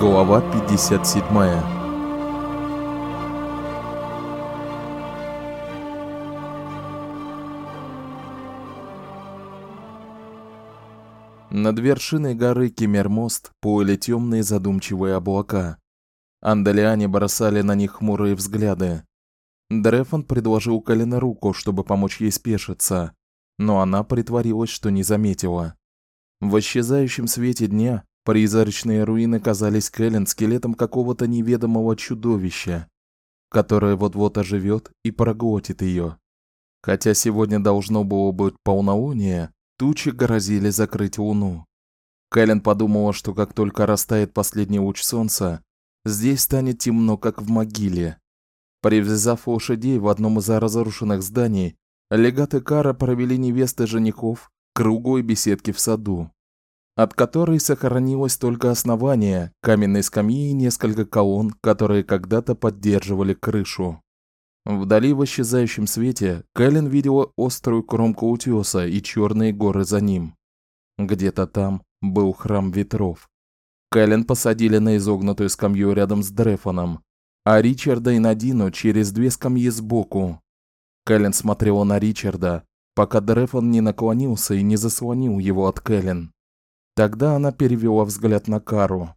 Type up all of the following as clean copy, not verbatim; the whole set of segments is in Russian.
Глава 57. Над вершиной горы Кемермост плыли темные задумчивые облака. Анделиане бросали на них хмурые взгляды. Дрефон предложил Кэлен руку, чтобы помочь ей спешиться, но она притворилась, что не заметила. В исчезающем свете дня призрачные руины казались Кэлен скелетом какого-то неведомого чудовища, которое вот-вот оживет и проглотит ее. Хотя сегодня должно было быть полнолуние, тучи грозили закрыть луну. Кэлен подумала, что как только растает последний луч солнца, здесь станет темно, как в могиле. Привязав лошадей в одном из разрушенных зданий, легат и Кара провели невесты женихов к круглой беседке в саду, от которой сохранилось только основание, каменные скамьи и несколько колонн, которые когда-то поддерживали крышу. Вдали в исчезающем свете Кэлен видела острую кромку утёса и черные горы за ним. Где-то там был храм ветров. Кэлен посадили на изогнутую скамью рядом с Дрефоном, а Ричарда и Надину через две скамьи сбоку. Кэлен смотрела на Ричарда, пока Дрефон не наклонился и не заслонил его от Кэлен. Тогда она перевела взгляд на Кару.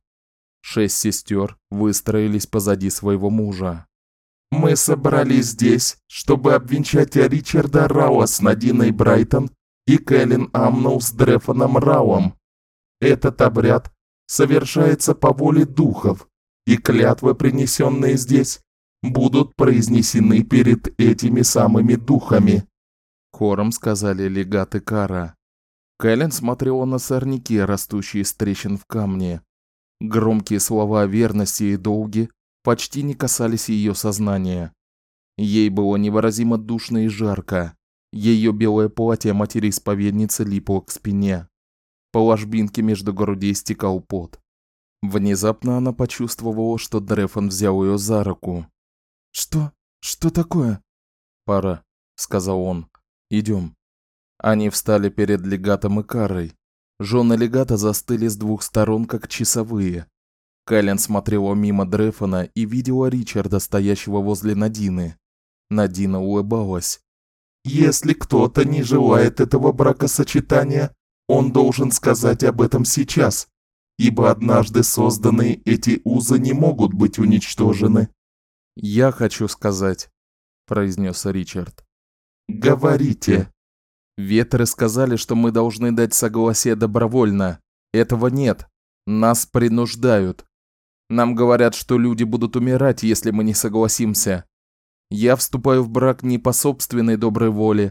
6 сестер выстроились позади своего мужа. «Мы собрались здесь, чтобы обвенчать Ричарда Рауа с Надиной Брайтон и Кэлен Амноу с Дрефоном Рауом. Этот обряд совершается по воле духов, и клятвы, принесенные здесь, будут произнесены перед этими самыми духами», — хором сказали легат и Кара. Кэлен смотрела на сорняки, растущие из трещин в камне. Громкие слова о верности и долге почти не касались ее сознания. Ей было невыразимо душно и жарко. Ее белое платье матери-исповедницы липло к спине. По ложбинке между грудей стекал пот. Внезапно она почувствовала, что Дрефон взял ее за руку. «Что? Что такое?» «Пора», — сказал он. «Идем». Они встали перед легатом и Карой. Жены легата застыли с двух сторон, как часовые. Кэлен смотрела мимо Дрефона и видела Ричарда, стоящего возле Надины. Надина улыбалась. «Если кто-то не желает этого бракосочетания, он должен сказать об этом сейчас, ибо однажды созданные эти узы не могут быть уничтожены». «Я хочу сказать», — произнес Ричард. «Говорите». «Ветры сказали, что мы должны дать согласие добровольно. Этого нет. Нас принуждают. Нам говорят, что люди будут умирать, если мы не согласимся. Я вступаю в брак не по собственной доброй воле.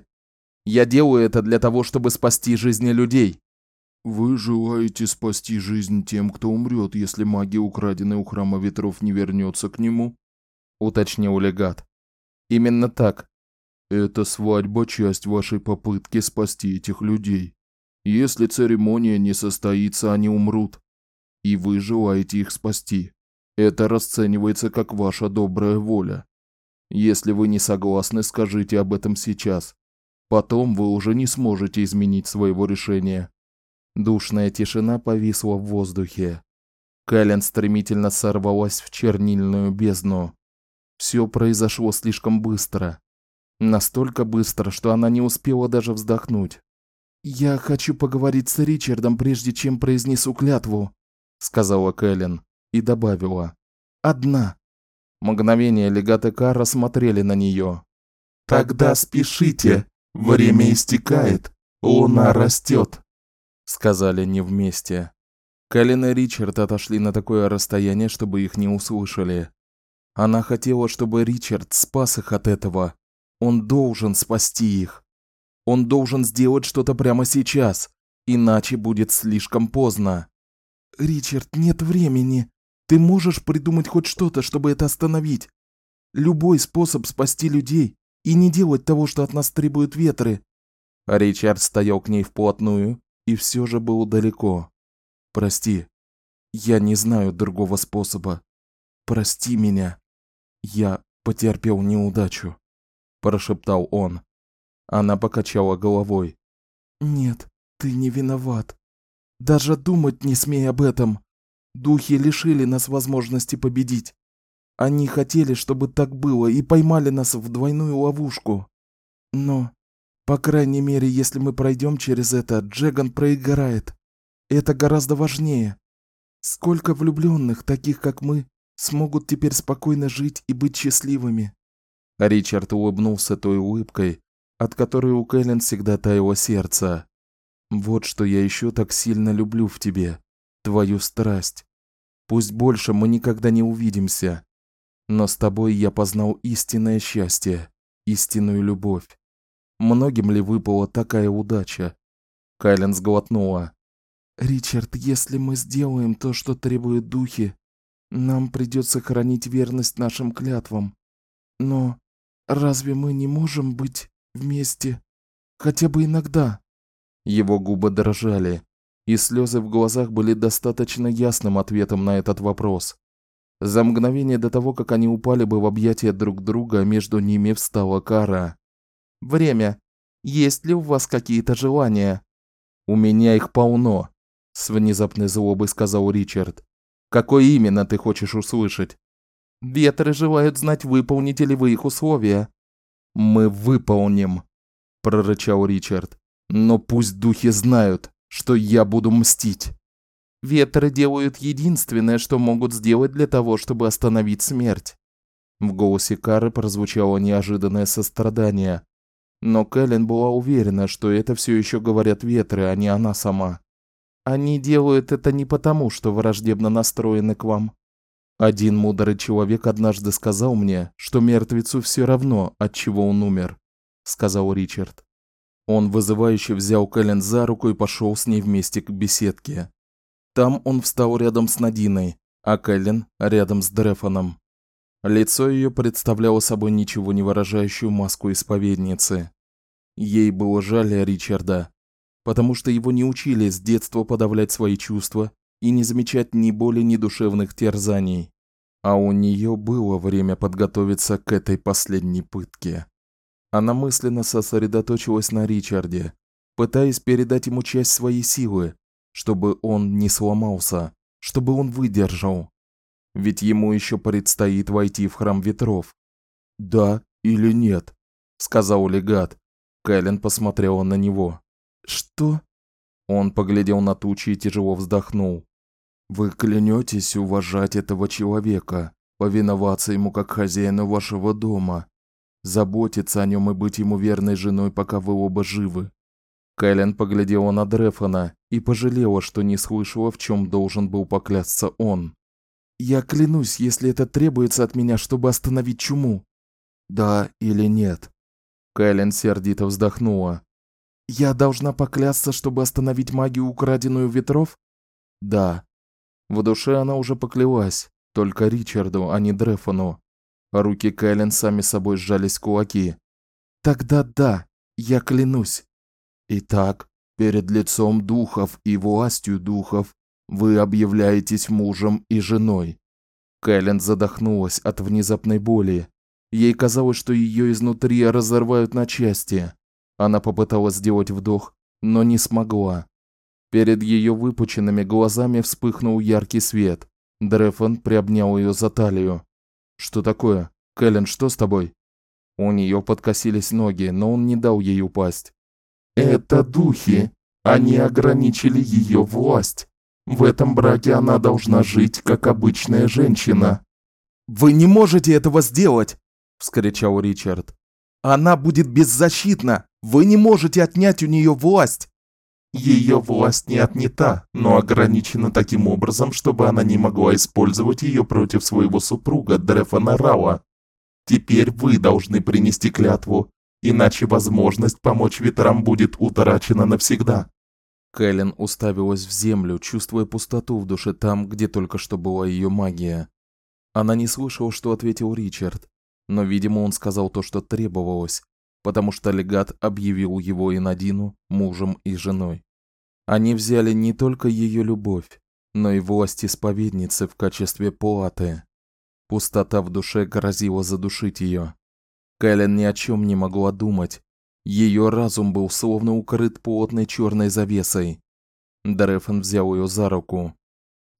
Я делаю это для того, чтобы спасти жизни людей». «Вы желаете спасти жизнь тем, кто умрет, если магия, украденная у храма ветров, не вернется к нему?» — уточнил легат. «Именно так». «Эта свадьба – часть вашей попытки спасти этих людей. Если церемония не состоится, они умрут. И вы желаете их спасти. Это расценивается как ваша добрая воля. Если вы не согласны, скажите об этом сейчас. Потом вы уже не сможете изменить своего решения». Душная тишина повисла в воздухе. Кэлен стремительно сорвалась в чернильную бездну. Все произошло слишком быстро. Настолько быстро, что она не успела даже вздохнуть. «Я хочу поговорить с Ричардом, прежде чем произнесу клятву», — сказала Кэлен и добавила. «Одна». Мгновение легат и Кара смотрели на нее. «Тогда спешите, время истекает, луна растет», — сказали не вместе. Кэлен и Ричард отошли на такое расстояние, чтобы их не услышали. Она хотела, чтобы Ричард спас их от этого. Он должен спасти их. Он должен сделать что-то прямо сейчас, иначе будет слишком поздно. «Ричард, нет времени. Ты можешь придумать хоть что-то, чтобы это остановить? Любой способ спасти людей и не делать того, что от нас требуют ветры». Ричард стоял к ней вплотную и все же был далеко. «Прости, я не знаю другого способа. Прости меня. Я потерпел неудачу», — прошептал он. Она покачала головой. «Нет, ты не виноват. Даже думать не смей об этом. Духи лишили нас возможности победить. Они хотели, чтобы так было, и поймали нас в двойную ловушку. Но, по крайней мере, если мы пройдем через это, Джеган проиграет. Это гораздо важнее. Сколько влюбленных, таких как мы, смогут теперь спокойно жить и быть счастливыми?» Ричард улыбнулся той улыбкой, от которой у Кэлен всегда таяло сердце. «Вот что я еще так сильно люблю в тебе, твою страсть. Пусть больше мы никогда не увидимся, но с тобой я познал истинное счастье, истинную любовь. Многим ли выпала такая удача?» Кэлен сглотнула. «Ричард, если мы сделаем то, что требуют духи, нам придется хранить верность нашим клятвам. Но разве мы не можем быть вместе хотя бы иногда?» Его губы дрожали, и слезы в глазах были достаточно ясным ответом на этот вопрос. За мгновение до того, как они упали бы в объятия друг друга, между ними встала Кара. «Время. Есть ли у вас какие-то желания?» «У меня их полно», — с внезапной злобой сказал Ричард. «Какое именно ты хочешь услышать?» «Ветры желают знать, выполните ли вы их условия». «Мы выполним», — прорычал Ричард. «Но пусть духи знают, что я буду мстить». «Ветры делают единственное, что могут сделать для того, чтобы остановить смерть». В голосе Кары прозвучало неожиданное сострадание. Но Кэлен была уверена, что это все еще говорят ветры, а не она сама. «Они делают это не потому, что враждебно настроены к вам. Один мудрый человек однажды сказал мне, что мертвецу все равно, от чего он умер», — сказал Ричард. Он вызывающе взял Кэлен за руку и пошел с ней вместе к беседке. Там он встал рядом с Надиной, а Кэлен рядом с Дрефоном. Лицо ее представляло собой ничего не выражающую маску исповедницы. Ей было жаль Ричарда, потому что его не учили с детства подавлять свои чувства и не замечать ни боли, ни душевных терзаний. А у нее было время подготовиться к этой последней пытке. Она мысленно сосредоточилась на Ричарде, пытаясь передать ему часть своей силы, чтобы он не сломался, чтобы он выдержал. Ведь ему еще предстоит войти в храм ветров. «Да или нет?» — сказал легат. Кэлен посмотрела на него. «Что?» Он поглядел на тучи и тяжело вздохнул. «Вы клянетесь уважать этого человека, повиноваться ему как хозяину вашего дома, заботиться о нем и быть ему верной женой, пока вы оба живы?» Кэлен поглядела на Дрефона и пожалела, что не слышала, в чем должен был поклясться он. «Я клянусь, если это требуется от меня, чтобы остановить чуму». «Да или нет?» Кэлен сердито вздохнула. «Я должна поклясться, чтобы остановить магию, украденную ветров?» «Да». В душе она уже поклялась, только Ричарду, а не Дрефону. Руки Кэлен сами собой сжались в кулаки. «Тогда да, я клянусь». «Итак, перед лицом духов и властью духов вы объявляетесь мужем и женой». Кэлен задохнулась от внезапной боли. Ей казалось, что ее изнутри разорвают на части. Она попыталась сделать вдох, но не смогла. Перед ее выпученными глазами вспыхнул яркий свет. Дрефон приобнял ее за талию. «Что такое? Кэлен, что с тобой?» У нее подкосились ноги, но он не дал ей упасть. «Это духи. Они ограничили ее власть. В этом браке она должна жить, как обычная женщина». «Вы не можете этого сделать!» – вскричал Ричард. «Она будет беззащитна! Вы не можете отнять у нее власть!» Ее власть не отнята, но ограничена таким образом, чтобы она не могла использовать ее против своего супруга Дрефона Рауа. Теперь вы должны принести клятву, иначе возможность помочь ветрам будет утрачена навсегда». Кэлен уставилась в землю, чувствуя пустоту в душе там, где только что была ее магия. Она не слышала, что ответил Ричард, но, видимо, он сказал то, что требовалось, потому что легат объявил его и Надину мужем и женой. Они взяли не только ее любовь, но и власть исповедницы в качестве платы. Пустота в душе грозила задушить ее. Кэлен ни о чем не могла думать. Ее разум был словно укрыт плотной черной завесой. Дрефон взял ее за руку.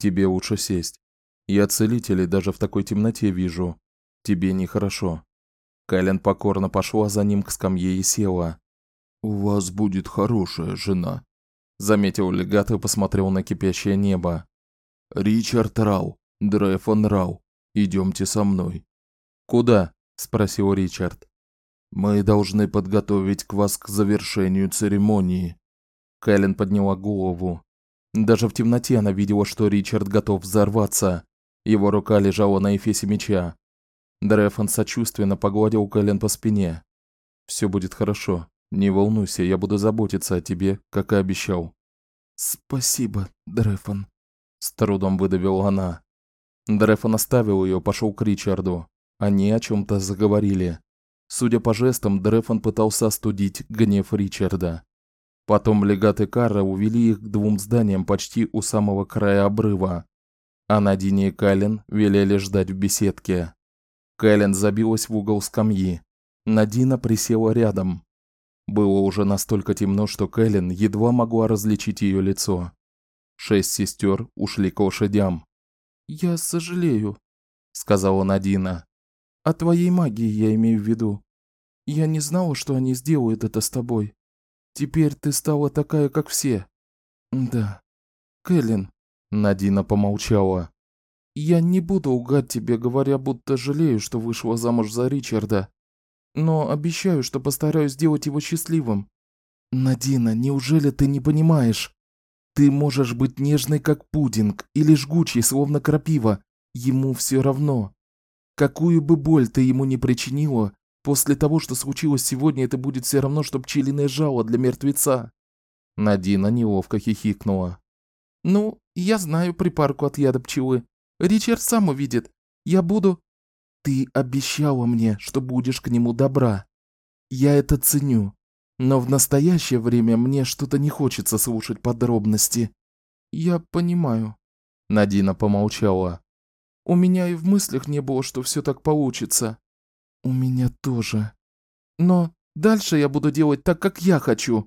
Тебе лучше сесть. Я целителей даже в такой темноте вижу. Тебе нехорошо». Кэлен покорно пошла за ним к скамье и села. «У вас будет хорошая жена», — заметил легат и посмотрел на кипящее небо. «Ричард Рау, Дрефон Рау, идемте со мной». «Куда?» — спросил Ричард. «Мы должны подготовить вас к завершению церемонии». Кэлен подняла голову. Даже в темноте она видела, что Ричард готов взорваться. Его рука лежала на эфесе меча. Дрефон сочувственно погладил Кэлен по спине. «Всё будет хорошо. Не волнуйся, я буду заботиться о тебе, как и обещал». «Спасибо, Дрефон», — с трудом выдавила она. Дрефон оставил её, пошёл к Ричарду. Они о чём-то заговорили. Судя по жестам, Дрефон пытался остудить гнев Ричарда. Потом легат и Кара увели их к 2 зданиям почти у самого края обрыва. А Надине и Кэлен велели ждать в беседке. Кэлен забилась в угол скамьи. Надина присела рядом. Было уже настолько темно, что Кэлен едва могла различить её лицо. 6 сестёр ушли к лошадям. «Я сожалею», — сказала Надина. «О твоей магии я имею в виду. Я не знала, что они сделают это с тобой. Теперь ты стала такая, как все». «Да. Кэлен», — Надина помолчала. «Я не буду лгать тебе, говоря, будто жалею, что вышла замуж за Ричарда. Но обещаю, что постараюсь сделать его счастливым». «Надина, неужели ты не понимаешь? Ты можешь быть нежной, как пудинг, или жгучей, словно крапива. Ему всё равно. Какую бы боль ты ему ни причинила, после того, что случилось сегодня, это будет всё равно, что пчелиное жало для мертвеца». Надина неловко хихикнула. «Ну, я знаю припарку от яда пчелы. Ричард сам увидит. Я буду...» «Ты обещала мне, что будешь к нему добра. Я это ценю. Но в настоящее время мне что-то не хочется слушать подробности». «Я понимаю». Надина помолчала. «У меня и в мыслях не было, что всё так получится». «У меня тоже. Но дальше я буду делать так, как я хочу».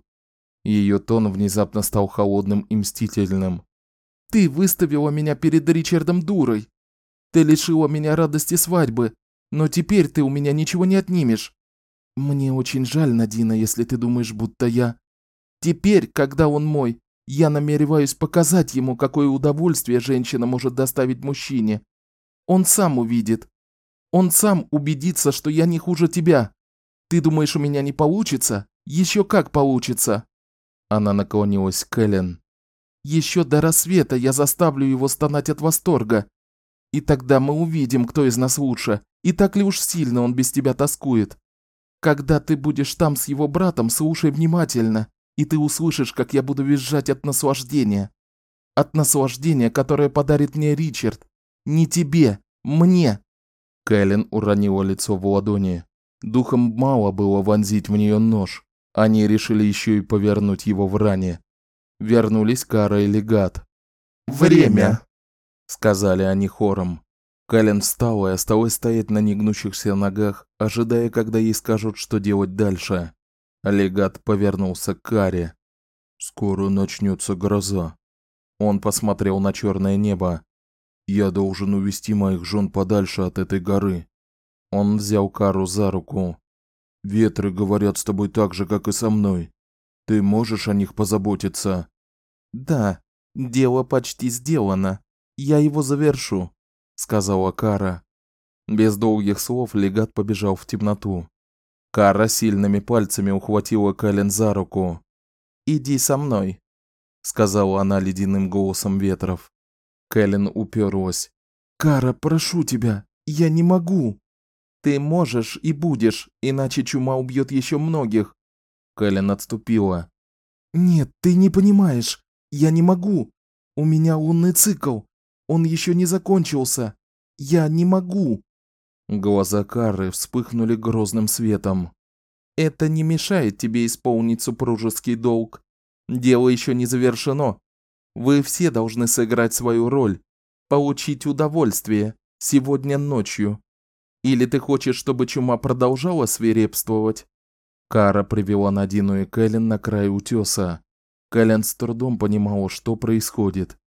Её тон внезапно стал холодным и мстительным. «Ты выставила меня перед Ричардом дурой. Ты лишила меня радости свадьбы, но теперь ты у меня ничего не отнимешь». «Мне очень жаль, Надина, если ты думаешь, будто я...» «Теперь, когда он мой, я намереваюсь показать ему, какое удовольствие женщина может доставить мужчине. Он сам увидит. Он сам убедится, что я не хуже тебя. Ты думаешь, у меня не получится? Ещё как получится». Она наклонилась к Кэлен. «Ещё до рассвета я заставлю его стонать от восторга. И тогда мы увидим, кто из нас лучше, и так ли уж сильно он без тебя тоскует. Когда ты будешь там с его братом, слушай внимательно, и ты услышишь, как я буду визжать от наслаждения. От наслаждения, которое подарит мне Ричард. Не тебе, мне». Кэлен уронила лицо в ладони. Духом мало было вонзить в неё нож. Они решили ещё и повернуть его в ране. Вернулись Кара и легат. «Время!» — сказали они хором. Кэлен встала и осталась стоять на негнущихся ногах, ожидая, когда ей скажут, что делать дальше. Легат повернулся к Каре. «Скоро начнётся гроза». Он посмотрел на чёрное небо. «Я должен увести моих жён подальше от этой горы». Он взял Кару за руку. «Ветры говорят с тобой так же, как и со мной. Ты можешь о них позаботиться?» «Да, дело почти сделано. Я его завершу», — сказала Кара. Без долгих слов легат побежал в темноту. Кара сильными пальцами ухватила Кэлен за руку. «Иди со мной», — сказала она ледяным голосом ветров. Кэлен уперлась. «Кара, прошу тебя, я не могу». «Ты можешь и будешь, иначе чума убьёт ещё многих». Кэлен отступила. «Нет, ты не понимаешь. Я не могу. У меня лунный цикл. Он ещё не закончился. Я не могу». Глаза Кары вспыхнули грозным светом. «Это не мешает тебе исполнить супружеский долг. Дело ещё не завершено. Вы все должны сыграть свою роль, получить удовольствие сегодня ночью. Или ты хочешь, чтобы чума продолжала свирепствовать?» Кара привела Надину и Кэлен на край утёса. Кэлен с трудом понимала, что происходит.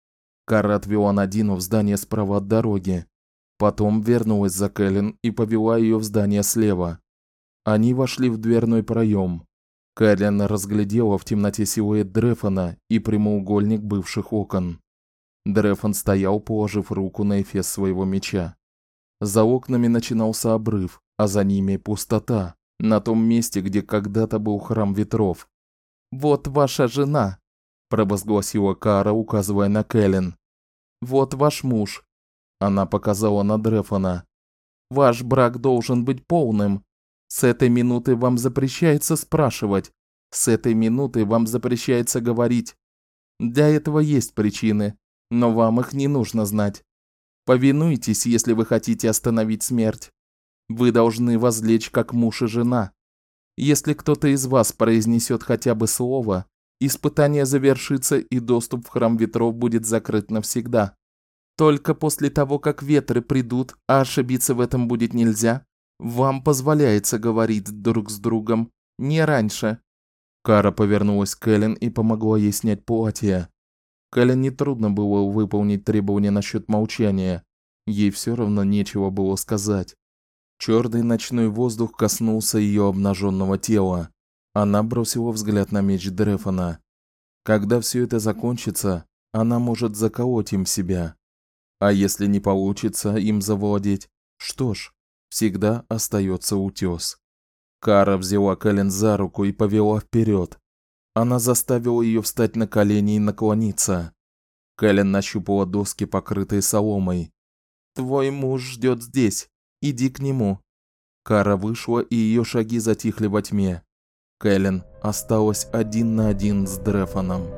Кара отвела Надину в здание справа от дороги. Потом вернулась за Кэлен и повела ее в здание слева. Они вошли в дверной проем. Кэлен разглядела в темноте силуэт Дрефона и прямоугольник бывших окон. Дрефон стоял, положив руку на эфес своего меча. За окнами начинался обрыв, а за ними пустота, на том месте, где когда-то был храм ветров. «Вот ваша жена», – провозгласила Кара, указывая на Кэлен. «Вот ваш муж», – она показала на Дрефона. «Ваш брак должен быть полным. С этой минуты вам запрещается спрашивать. С этой минуты вам запрещается говорить. Для этого есть причины, но вам их не нужно знать. Повинуйтесь, если вы хотите остановить смерть. Вы должны возлечь как муж и жена. Если кто-то из вас произнесет хотя бы слово, испытание завершится и доступ в храм ветров будет закрыт навсегда. Только после того, как ветры придут, а ошибиться в этом будет нельзя, вам позволяется говорить друг с другом, не раньше». Кара повернулась к Кэлен и помогла ей снять платье. Кэлен нетрудно было выполнить требования насчет молчания. Ей все равно нечего было сказать. Черный ночной воздух коснулся ее обнаженного тела. Она бросила взгляд на меч Дрефона. Когда все это закончится, она может заколоть им себя. А если не получится им завладеть, что ж, всегда остается утес. Кара взяла Кэлен за руку и повела вперед. Она заставила ее встать на колени и наклониться. Кэлен нащупала доски, покрытые соломой. «Твой муж ждет здесь. Иди к нему». Кара вышла, и ее шаги затихли во тьме. Кэлен осталась один на один с Дрефоном.